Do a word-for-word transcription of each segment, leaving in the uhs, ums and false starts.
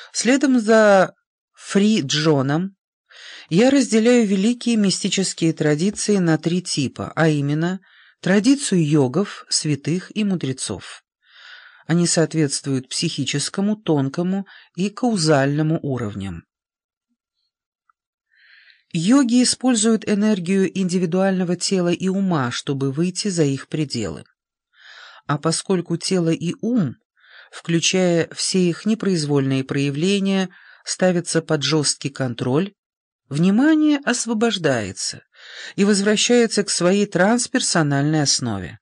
Следом за Фри Джоном я разделяю великие мистические традиции на три типа, а именно традицию йогов, святых и мудрецов. Они соответствуют психическому, тонкому и каузальному уровням. Йоги используют энергию индивидуального тела и ума, чтобы выйти за их пределы. А поскольку тело и ум, включая все их непроизвольные проявления, ставятся под жесткий контроль, внимание освобождается и возвращается к своей трансперсональной основе.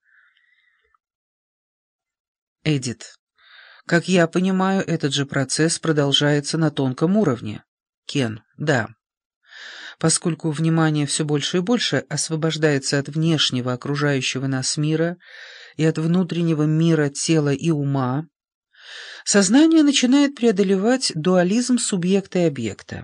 Эдит. Как я понимаю, этот же процесс продолжается на тонком уровне. Кен. Да. Поскольку внимание все больше и больше освобождается от внешнего окружающего нас мира и от внутреннего мира тела и ума, сознание начинает преодолевать дуализм субъекта и объекта.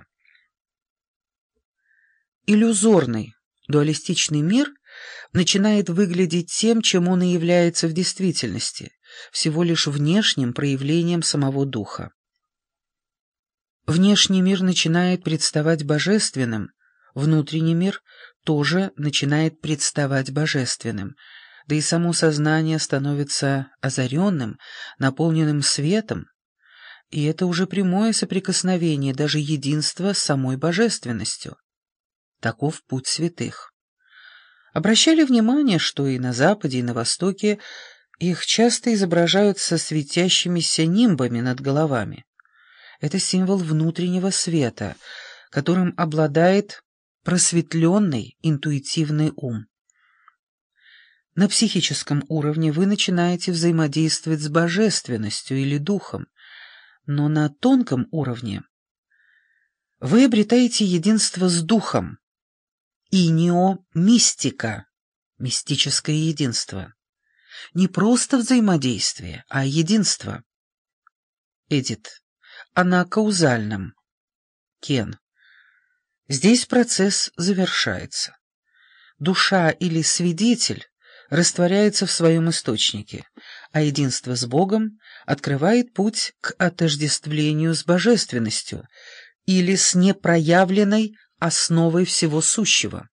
Иллюзорный, дуалистичный мир начинает выглядеть тем, чем он и является в действительности, всего лишь внешним проявлением самого духа. Внешний мир начинает представать божественным, внутренний мир тоже начинает представать божественным, да и само сознание становится озаренным, наполненным светом, и это уже прямое соприкосновение, даже единство с самой божественностью. Таков путь святых. Обращали внимание, что и на Западе, и на Востоке их часто изображают со светящимися нимбами над головами. Это символ внутреннего света, которым обладает просветленный интуитивный ум. На психическом уровне вы начинаете взаимодействовать с божественностью или духом, но на тонком уровне вы обретаете единство с духом, инио-мистика, мистическое единство. Не просто взаимодействие, а единство. Эдит. А на каузальном. Кен. Здесь процесс завершается. Душа или свидетель растворяется в своем источнике, а единство с Богом открывает путь к отождествлению с божественностью или с непроявленной основой всего сущего.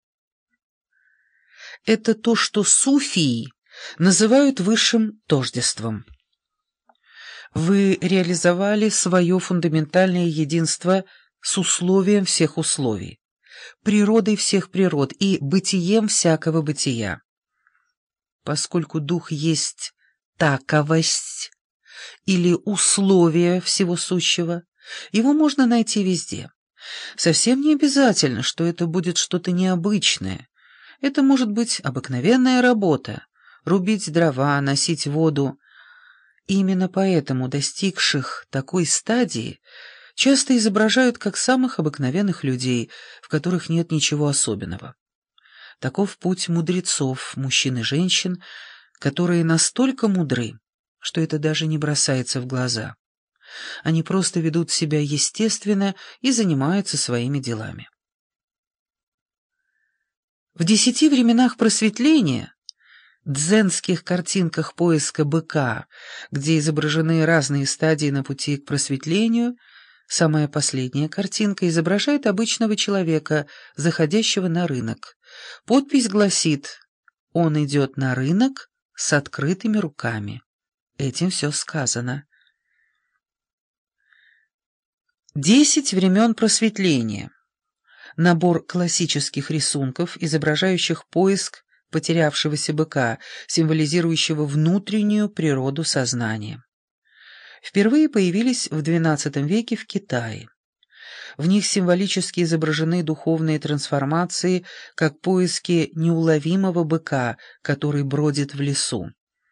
Это то, что суфии называют высшим тождеством. Вы реализовали свое фундаментальное единство с условием всех условий, природой всех природ и бытием всякого бытия. Поскольку дух есть таковость или условие всего сущего, его можно найти везде. Совсем не обязательно, что это будет что-то необычное. Это может быть обыкновенная работа, рубить дрова, носить воду. Именно поэтому достигших такой стадии часто изображают как самых обыкновенных людей, в которых нет ничего особенного. Таков путь мудрецов, мужчин и женщин, которые настолько мудры, что это даже не бросается в глаза. Они просто ведут себя естественно и занимаются своими делами. В десяти временах просветления, дзенских картинках поиска быка, где изображены разные стадии на пути к просветлению, самая последняя картинка изображает обычного человека, заходящего на рынок. Подпись гласит: «Он идет на рынок с открытыми руками». Этим все сказано. Десять времен просветления. Набор классических рисунков, изображающих поиск потерявшегося быка, символизирующего внутреннюю природу сознания. Впервые появились в двенадцатом веке в Китае. В них символически изображены духовные трансформации, как поиски неуловимого быка, который бродит в лесу.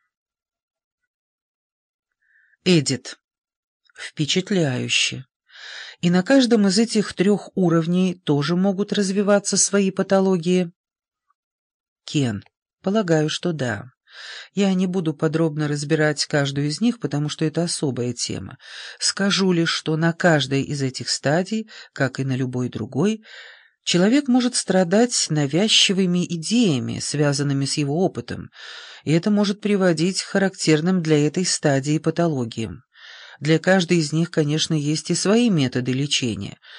Эдит. Впечатляюще. И на каждом из этих трех уровней тоже могут развиваться свои патологии. Кен. Полагаю, что да. Я не буду подробно разбирать каждую из них, потому что это особая тема. Скажу лишь, что на каждой из этих стадий, как и на любой другой, человек может страдать навязчивыми идеями, связанными с его опытом, и это может приводить к характерным для этой стадии патологиям. Для каждой из них, конечно, есть и свои методы лечения,